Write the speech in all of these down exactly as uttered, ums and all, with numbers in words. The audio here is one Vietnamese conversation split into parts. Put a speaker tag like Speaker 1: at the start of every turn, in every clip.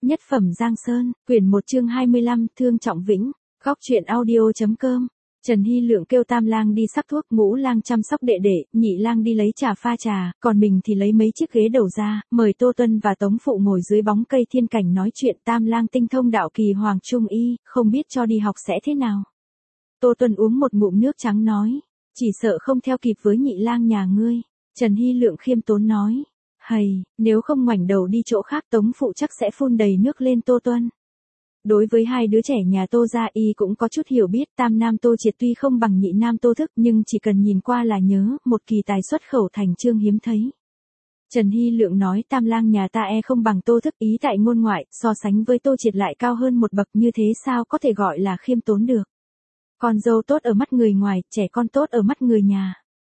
Speaker 1: Nhất phẩm Giang Sơn, quyển một chương hai mươi lăm, Thương Trọng Vĩnh, góc truyện audio.com. Trần Hy Lượng kêu Tam Lang đi sắc thuốc, Ngũ Lang chăm sóc đệ đệ, Nhị Lang đi lấy trà pha trà, còn mình thì lấy mấy chiếc ghế đầu ra, mời Tô Tuân và Tống Phụ ngồi dưới bóng cây thiên cảnh nói chuyện. Tam Lang tinh thông đạo kỳ hoàng trung y, không biết cho đi học sẽ thế nào. Tô Tuân uống một ngụm nước trắng nói, chỉ sợ không theo kịp với Nhị Lang nhà ngươi. Trần Hy Lượng khiêm tốn nói, hầy, nếu không ngoảnh đầu đi chỗ khác Tống Phụ chắc sẽ phun đầy nước lên Tô Tuân. Đối với hai đứa trẻ nhà Tô gia y cũng có chút hiểu biết. Tam Nam Tô Triệt tuy không bằng Nhị Nam Tô Thức nhưng chỉ cần nhìn qua là nhớ, một kỳ tài xuất khẩu thành chương hiếm thấy. Trần Hy Lượng nói Tam Lang nhà ta e không bằng Tô Thức, ý tại ngôn ngoại, so sánh với Tô Triệt lại cao hơn một bậc, như thế sao có thể gọi là khiêm tốn được. Con dâu tốt ở mắt người ngoài, trẻ con tốt ở mắt người nhà.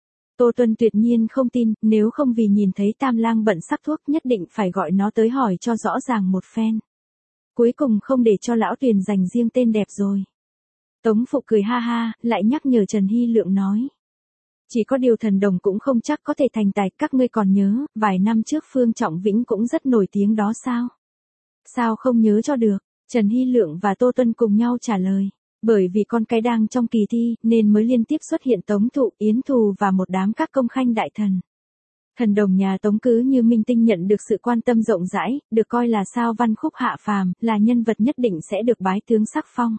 Speaker 1: Tô Tuân tuyệt nhiên không tin, nếu không vì nhìn thấy Tam Lang bận sắc thuốc nhất định phải gọi nó tới hỏi cho rõ ràng một phen. Cuối cùng không để cho lão Tuyền dành riêng tên đẹp rồi. Tống Phụ cười ha ha, lại nhắc nhở Trần Hy Lượng nói. Chỉ có điều thần đồng cũng không chắc có thể thành tài, các ngươi còn nhớ, vài năm trước Phương Trọng Vĩnh cũng rất nổi tiếng đó sao? Sao không nhớ cho được? Trần Hy Lượng và Tô Tuân cùng nhau trả lời. Bởi vì con cái đang trong kỳ thi, nên mới liên tiếp xuất hiện Tống Thụ, Yến Thù và một đám các công khanh đại thần. Thần đồng nhà Tống cứ như minh tinh nhận được sự quan tâm rộng rãi, được coi là sao văn khúc hạ phàm, là nhân vật nhất định sẽ được bái tướng sắc phong.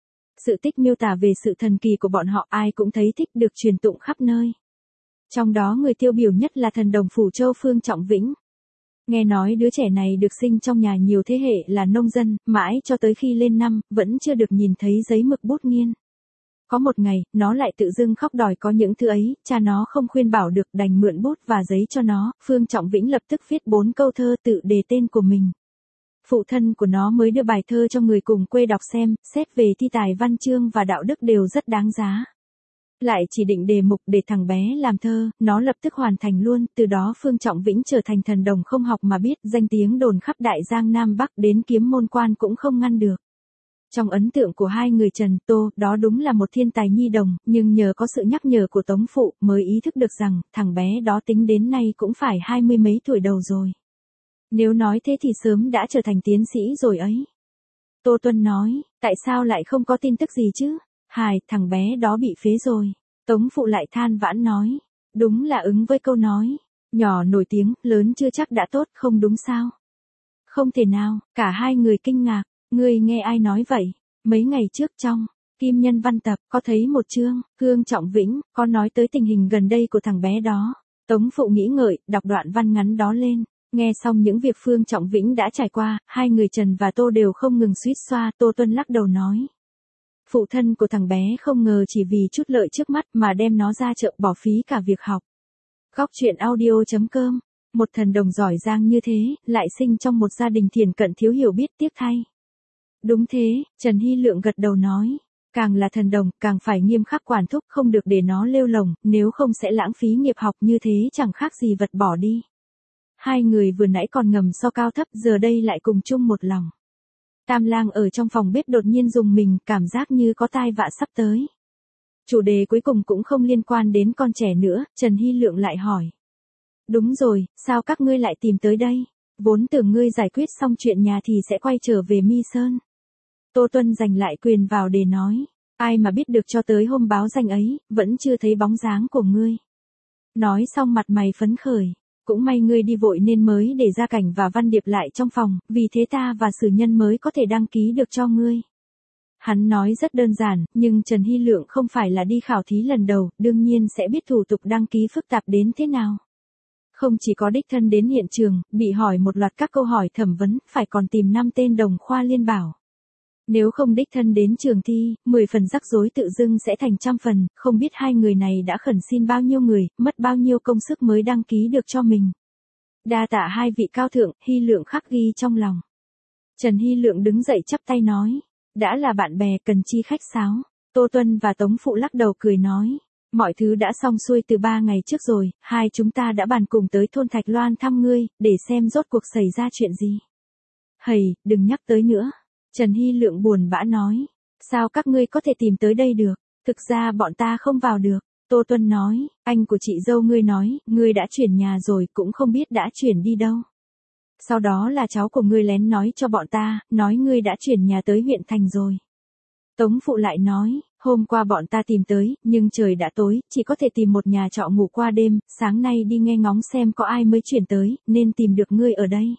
Speaker 1: Sự tích miêu tả về sự thần kỳ của bọn họ ai cũng thấy thích, được truyền tụng khắp nơi. Trong đó người tiêu biểu nhất là thần đồng Phủ Châu Phương Trọng Vĩnh. Nghe nói đứa trẻ này được sinh trong nhà nhiều thế hệ là nông dân, mãi cho tới khi lên năm, vẫn chưa được nhìn thấy giấy mực bút nghiên. Có một ngày, nó lại tự dưng khóc đòi có những thứ ấy, cha nó không khuyên bảo được đành mượn bút và giấy cho nó. Phương Trọng Vĩnh lập tức viết bốn câu thơ tự đề tên của mình. Phụ thân của nó mới đưa bài thơ cho người cùng quê đọc xem, xét về thi tài văn chương và đạo đức đều rất đáng giá. Lại chỉ định đề mục để thằng bé làm thơ, nó lập tức hoàn thành luôn, từ đó Phương Trọng Vĩnh trở thành thần đồng không học mà biết, danh tiếng đồn khắp Đại Giang Nam Bắc, đến kiếm môn quan cũng không ngăn được. Trong ấn tượng của hai người Trần, Tô, đó đúng là một thiên tài nhi đồng, nhưng nhờ có sự nhắc nhở của Tống Phụ, mới ý thức được rằng, thằng bé đó tính đến nay cũng phải hai mươi mấy tuổi đầu rồi. Nếu nói thế thì sớm đã trở thành tiến sĩ rồi ấy. Tô Tuân nói, tại sao lại không có tin tức gì chứ? Hài, thằng bé đó bị phế rồi. Tống Phụ lại than vãn nói, đúng là ứng với câu nói, nhỏ nổi tiếng, lớn chưa chắc đã tốt, không đúng sao? Không thể nào, cả hai người kinh ngạc. Ngươi nghe ai nói vậy? Mấy ngày trước trong Kim Nhân Văn Tập có thấy một chương, Phương Trọng Vĩnh có nói tới tình hình gần đây của thằng bé đó. Tống Phụ nghĩ ngợi, đọc đoạn văn ngắn đó lên. Nghe xong những việc Phương Trọng Vĩnh đã trải qua, hai người Trần và Tô đều không ngừng suýt xoa. Tô Tuân lắc đầu nói, phụ thân của thằng bé không ngờ chỉ vì chút lợi trước mắt mà đem nó ra chợ bỏ phí cả việc học. Góc truyện audio.com. Một thần đồng giỏi giang như thế, lại sinh trong một gia đình thiền cận thiếu hiểu biết, tiếc thay. Đúng thế, Trần Hy Lượng gật đầu nói. Càng là thần đồng, càng phải nghiêm khắc quản thúc, không được để nó lêu lồng, nếu không sẽ lãng phí nghiệp học, như thế chẳng khác gì vật bỏ đi. Hai người vừa nãy còn ngầm so cao thấp, giờ đây lại cùng chung một lòng. Tam Lang ở trong phòng bếp đột nhiên rùng mình, cảm giác như có tai vạ sắp tới. Chủ đề cuối cùng cũng không liên quan đến con trẻ nữa, Trần Hy Lượng lại hỏi. Đúng rồi, sao các ngươi lại tìm tới đây? Vốn tưởng ngươi giải quyết xong chuyện nhà thì sẽ quay trở về Mi Sơn. Tô Tuân giành lại quyền vào để nói. Ai mà biết được cho tới hôm báo danh ấy, vẫn chưa thấy bóng dáng của ngươi. Nói xong mặt mày phấn khởi. Cũng may ngươi đi vội nên mới để Gia Cảnh và Văn Điệp lại trong phòng, vì thế ta và sử nhân mới có thể đăng ký được cho ngươi. Hắn nói rất đơn giản, nhưng Trần Hy Lượng không phải là đi khảo thí lần đầu, đương nhiên sẽ biết thủ tục đăng ký phức tạp đến thế nào. Không chỉ có đích thân đến hiện trường, bị hỏi một loạt các câu hỏi thẩm vấn, phải còn tìm năm tên đồng khoa liên bảo. Nếu không đích thân đến trường thi, mười phần rắc rối tự dưng sẽ thành trăm phần, không biết hai người này đã khẩn xin bao nhiêu người, mất bao nhiêu công sức mới đăng ký được cho mình. Đa tạ hai vị cao thượng, Hy Lượng khắc ghi trong lòng. Trần Hy Lượng đứng dậy chắp tay nói, đã là bạn bè cần chi khách sáo. Tô Tuân và Tống Phụ lắc đầu cười nói, mọi thứ đã xong xuôi từ ba ngày trước rồi, hai chúng ta đã bàn cùng tới thôn Thạch Loan thăm ngươi, để xem rốt cuộc xảy ra chuyện gì. Hầy, đừng nhắc tới nữa. Trần Hy Lượng buồn bã nói, sao các ngươi có thể tìm tới đây được, thực ra bọn ta không vào được. Tô Tuân nói, anh của chị dâu ngươi nói, ngươi đã chuyển nhà rồi, cũng không biết đã chuyển đi đâu. Sau đó là cháu của ngươi lén nói cho bọn ta, nói ngươi đã chuyển nhà tới huyện thành rồi. Tống phụ lại nói, hôm qua bọn ta tìm tới, nhưng trời đã tối, chỉ có thể tìm một nhà trọ ngủ qua đêm, sáng nay đi nghe ngóng xem có ai mới chuyển tới, nên tìm được ngươi ở đây.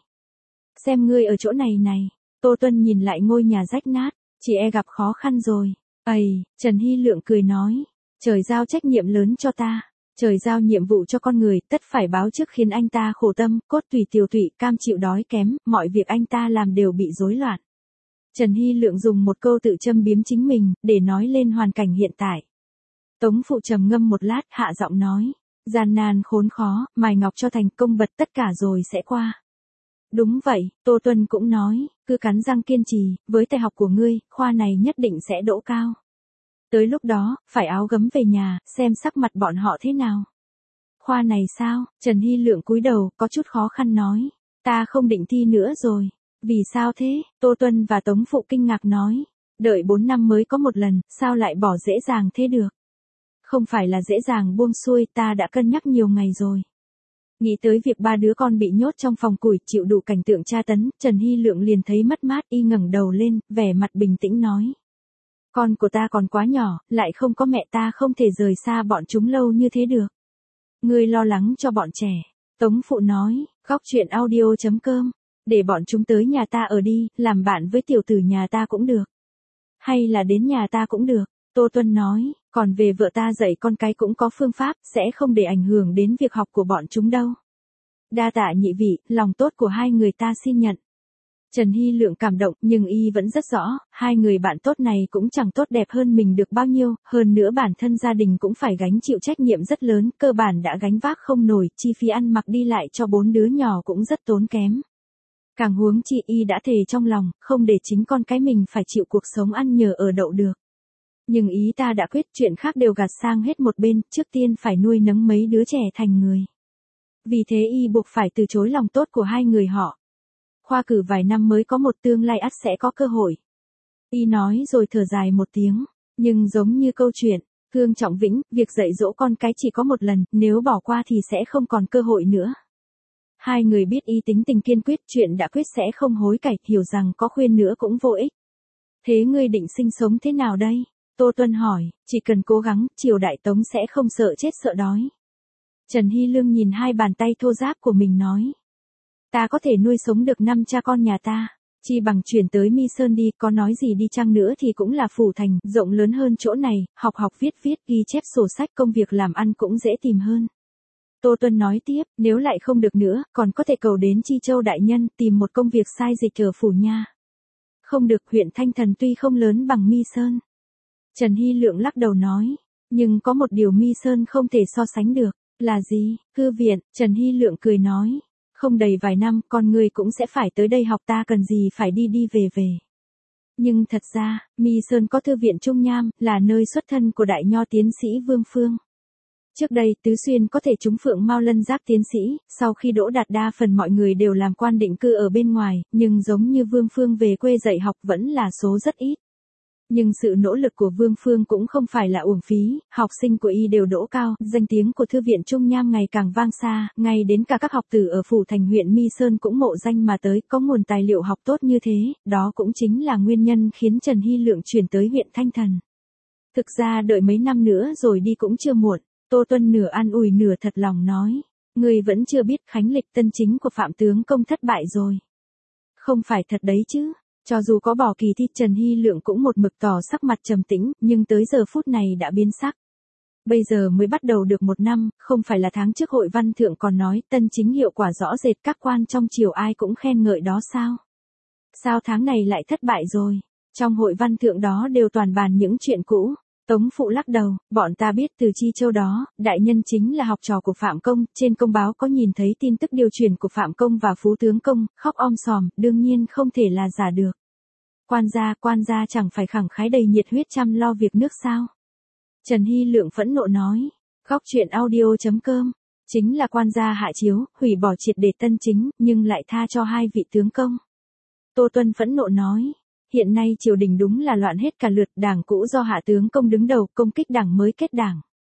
Speaker 1: Xem ngươi ở chỗ này này. Tô Tuân nhìn lại ngôi nhà rách nát, chị e gặp khó khăn rồi. Ây, Trần Hy Lượng cười nói, trời giao trách nhiệm lớn cho ta. Trời giao nhiệm vụ cho con người, tất phải báo trước khiến anh ta khổ tâm, cốt tùy tiều tụy, cam chịu đói kém, mọi việc anh ta làm đều bị rối loạn. Trần Hy Lượng dùng một câu tự châm biếm chính mình, để nói lên hoàn cảnh hiện tại. Tống phụ trầm ngâm một lát, hạ giọng nói, gian nan khốn khó, mài ngọc cho thành công vật tất cả rồi sẽ qua. Đúng vậy, Tô Tuân cũng nói, cứ cắn răng kiên trì, với tài học của ngươi, khoa này nhất định sẽ đỗ cao. Tới lúc đó, phải áo gấm về nhà, xem sắc mặt bọn họ thế nào. Khoa này sao? Trần Hy Lượng cúi đầu, có chút khó khăn nói, ta không định thi nữa rồi. Vì sao thế? Tô Tuân và Tống phụ kinh ngạc nói, đợi bốn năm mới có một lần, sao lại bỏ dễ dàng thế được? Không phải là dễ dàng buông xuôi, ta đã cân nhắc nhiều ngày rồi. Nghĩ tới việc ba đứa con bị nhốt trong phòng củi, chịu đủ cảnh tượng tra tấn, Trần Hy Lượng liền thấy mất mát, y ngẩng đầu lên, vẻ mặt bình tĩnh nói. Con của ta còn quá nhỏ, lại không có mẹ, ta không thể rời xa bọn chúng lâu như thế được. Ngươi lo lắng cho bọn trẻ. Tống phụ nói, góc chuyện audio chấm com, để bọn chúng tới nhà ta ở đi, làm bạn với tiểu tử nhà ta cũng được. Hay là đến nhà ta cũng được. Tô Tuân nói, còn về vợ ta dạy con cái cũng có phương pháp, sẽ không để ảnh hưởng đến việc học của bọn chúng đâu. Đa tạ nhị vị, lòng tốt của hai người ta xin nhận. Trần Hy Lượng cảm động, nhưng y vẫn rất rõ, hai người bạn tốt này cũng chẳng tốt đẹp hơn mình được bao nhiêu, hơn nữa bản thân gia đình cũng phải gánh chịu trách nhiệm rất lớn, cơ bản đã gánh vác không nổi, chi phí ăn mặc đi lại cho bốn đứa nhỏ cũng rất tốn kém. Càng huống chi y đã thề trong lòng, không để chính con cái mình phải chịu cuộc sống ăn nhờ ở đậu được. Nhưng ý ta đã quyết, chuyện khác đều gạt sang hết một bên, trước tiên phải nuôi nấng mấy đứa trẻ thành người. Vì thế y buộc phải từ chối lòng tốt của hai người họ. Khoa cử vài năm mới có một tương lai ắt sẽ có cơ hội. Y nói rồi thở dài một tiếng, nhưng giống như câu chuyện, Thương Trọng Vĩnh, việc dạy dỗ con cái chỉ có một lần, nếu bỏ qua thì sẽ không còn cơ hội nữa. Hai người biết y tính tình kiên quyết, chuyện đã quyết sẽ không hối cải, hiểu rằng có khuyên nữa cũng vô ích. Thế ngươi định sinh sống thế nào đây? Tô Tuân hỏi, chỉ cần cố gắng, triều đại Tống sẽ không sợ chết sợ đói. Trần Hy Lương nhìn hai bàn tay thô ráp của mình nói. Ta có thể nuôi sống được năm cha con nhà ta, chi bằng chuyển tới Mi Sơn đi, có nói gì đi chăng nữa thì cũng là phủ thành, rộng lớn hơn chỗ này, học học viết viết, ghi chép sổ sách, công việc làm ăn cũng dễ tìm hơn. Tô Tuân nói tiếp, nếu lại không được nữa, còn có thể cầu đến Chi Châu đại nhân, tìm một công việc sai dịch ở phủ nha. Không được, huyện Thanh Thần tuy không lớn bằng Mi Sơn. Trần Hy Lượng lắc đầu nói, nhưng có một điều Mi Sơn không thể so sánh được, là gì? Thư viện. Trần Hy Lượng cười nói, không đầy vài năm, con người cũng sẽ phải tới đây học, ta cần gì phải đi đi về về. Nhưng thật ra, Mi Sơn có thư viện Trung Nham, là nơi xuất thân của đại nho tiến sĩ Vương Phương. Trước đây, Tứ Xuyên có thể trúng Phượng Mao Lân Giác tiến sĩ, sau khi đỗ đạt đa phần mọi người đều làm quan định cư ở bên ngoài, nhưng giống như Vương Phương về quê dạy học vẫn là số rất ít. Nhưng sự nỗ lực của Vương Phương cũng không phải là uổng phí, học sinh của y đều đỗ cao, danh tiếng của Thư viện Trung Nham ngày càng vang xa, ngay đến cả các học tử ở phủ thành huyện Mi Sơn cũng mộ danh mà tới, có nguồn tài liệu học tốt như thế, đó cũng chính là nguyên nhân khiến Trần Hy Lượng chuyển tới huyện Thanh Thần. Thực ra đợi mấy năm nữa rồi đi cũng chưa muộn. Tô Tuân nửa an ủi nửa thật lòng nói, người vẫn chưa biết khánh lịch tân chính của Phạm tướng công thất bại rồi. Không phải thật đấy chứ. Cho dù có bỏ kỳ thi, Trần Hy Lượng cũng một mực tỏ sắc mặt trầm tĩnh, nhưng tới giờ phút này đã biến sắc. Bây giờ mới bắt đầu được một năm, không phải là tháng trước hội văn thượng còn nói tân chính hiệu quả rõ rệt, các quan trong triều ai cũng khen ngợi đó sao? Sao tháng này lại thất bại rồi? Trong hội văn thượng đó đều toàn bàn những chuyện cũ. Tống phụ lắc đầu, bọn ta biết từ Chi Châu đó, đại nhân chính là học trò của Phạm Công, trên công báo có nhìn thấy tin tức điều chuyển của Phạm Công và Phú Tướng Công, khóc om sòm, đương nhiên không thể là giả được. Quan gia, quan gia chẳng phải khẳng khái đầy nhiệt huyết chăm lo việc nước sao? Trần Hy Lượng phẫn nộ nói, góc chuyện audio chấm com, chính là quan gia hạ chiếu, hủy bỏ triệt để tân chính, nhưng lại tha cho hai vị tướng công. Tô Tuân phẫn nộ nói, hiện nay triều đình đúng là loạn hết cả lượt, đảng cũ do hạ tướng công đứng đầu, công kích đảng mới kết đảng.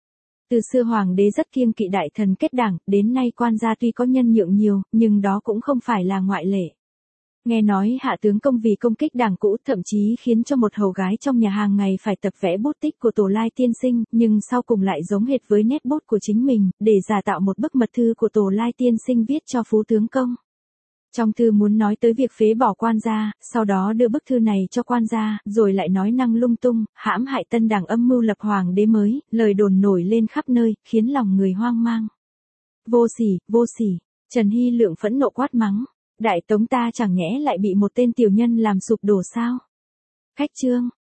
Speaker 1: Từ xưa hoàng đế rất kiêng kỵ đại thần kết đảng, đến nay quan gia tuy có nhân nhượng nhiều, nhưng đó cũng không phải là ngoại lệ. Nghe nói hạ tướng công vì công kích đảng cũ thậm chí khiến cho một hầu gái trong nhà hàng ngày phải tập vẽ bút tích của Tổ Lai tiên sinh, nhưng sau cùng lại giống hệt với nét bút của chính mình, để giả tạo một bức mật thư của Tổ Lai tiên sinh viết cho phú tướng công. Trong thư muốn nói tới việc phế bỏ quan gia, sau đó đưa bức thư này cho quan gia, rồi lại nói năng lung tung, hãm hại tân đảng âm mưu lập hoàng đế mới, lời đồn nổi lên khắp nơi, khiến lòng người hoang mang. Vô sỉ, vô sỉ, Trần Hy Lượng phẫn nộ quát mắng. Đại Tống ta chẳng nhẽ lại bị một tên tiểu nhân làm sụp đổ sao? Khách chương.